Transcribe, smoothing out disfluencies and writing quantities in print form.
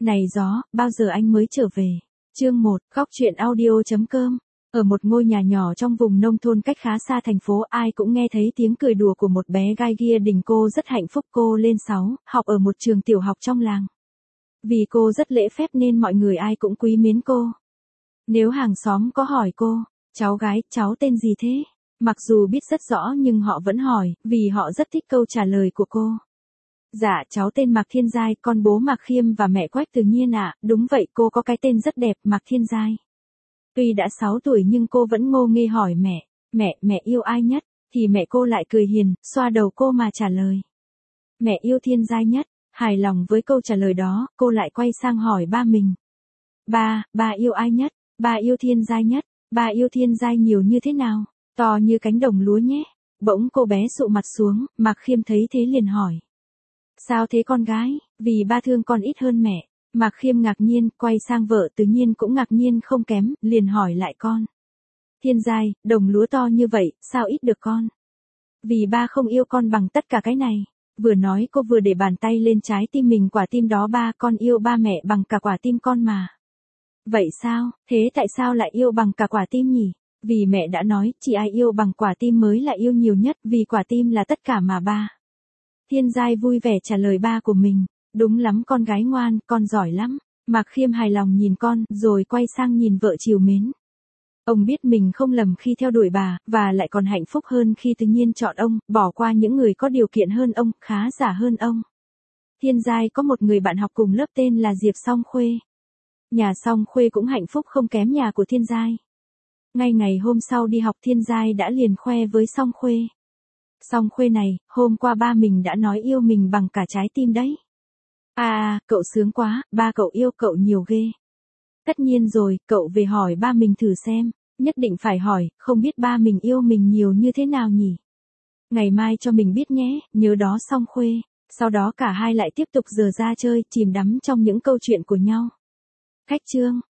Này gió, bao giờ anh mới trở về? Chương 1, Góc truyện audio.com. Ở một ngôi nhà nhỏ trong vùng nông thôn cách khá xa thành phố, ai cũng nghe thấy tiếng cười đùa của một bé gai Gia Đình. Cô rất hạnh phúc, cô lên 6, học ở một trường tiểu học trong làng. Vì cô rất lễ phép nên mọi người ai cũng quý mến cô. Nếu hàng xóm có hỏi cô, cháu gái, cháu tên gì thế? Mặc dù biết rất rõ nhưng họ vẫn hỏi, vì họ rất thích câu trả lời của cô. Dạ, cháu tên Mạc Thiên Giai, con bố Mạc Khiêm và mẹ Quách Từ Nhiên ạ. Đúng vậy, cô có cái tên rất đẹp, Mạc Thiên Giai. Tuy đã 6 tuổi nhưng cô vẫn ngô nghê hỏi mẹ yêu ai nhất? Thì mẹ cô lại cười hiền, xoa đầu cô mà trả lời. Mẹ yêu Thiên Giai nhất. Hài lòng với câu trả lời đó, cô lại quay sang hỏi ba mình. Ba yêu ai nhất? Ba yêu Thiên Giai nhất. Ba yêu Thiên Giai nhiều như thế nào? To như cánh đồng lúa nhé. Bỗng cô bé sụ mặt xuống, Mạc Khiêm thấy thế liền hỏi. Sao thế con gái? Vì ba thương con ít hơn mẹ. Mạc Khiêm ngạc nhiên, quay sang vợ Tự Nhiên cũng ngạc nhiên không kém, liền hỏi lại con. Thiên Giai, đồng lúa to như vậy, sao ít được con? Vì ba không yêu con bằng tất cả cái này. Vừa nói cô vừa để bàn tay lên trái tim mình, quả tim đó ba con yêu ba mẹ bằng cả quả tim con mà. Vậy sao, thế tại sao lại yêu bằng cả quả tim nhỉ? Vì mẹ đã nói, chỉ ai yêu bằng quả tim mới là yêu nhiều nhất, vì quả tim là tất cả mà ba. Thiên Giai vui vẻ trả lời ba của mình. Đúng lắm con gái ngoan, con giỏi lắm. Mạc Khiêm hài lòng nhìn con, rồi quay sang nhìn vợ trìu mến. Ông biết mình không lầm khi theo đuổi bà, và lại còn hạnh phúc hơn khi Tự Nhiên chọn ông, bỏ qua những người có điều kiện hơn ông, khá giả hơn ông. Thiên Giai có một người bạn học cùng lớp tên là Diệp Song Khuê. Nhà Song Khuê cũng hạnh phúc không kém nhà của Thiên Giai. Ngay ngày hôm sau đi học, Thiên Giai đã liền khoe với Song Khuê. Song Khuê này, hôm qua ba mình đã nói yêu mình bằng cả trái tim đấy. Cậu sướng quá, ba cậu yêu cậu nhiều ghê. Tất nhiên rồi, cậu về hỏi ba mình thử xem, nhất định phải hỏi, không biết ba mình yêu mình nhiều như thế nào nhỉ? Ngày mai cho mình biết nhé, nhớ đó Song Khuê. Sau đó cả hai lại tiếp tục giờ ra chơi, chìm đắm trong những câu chuyện của nhau. Khách chương.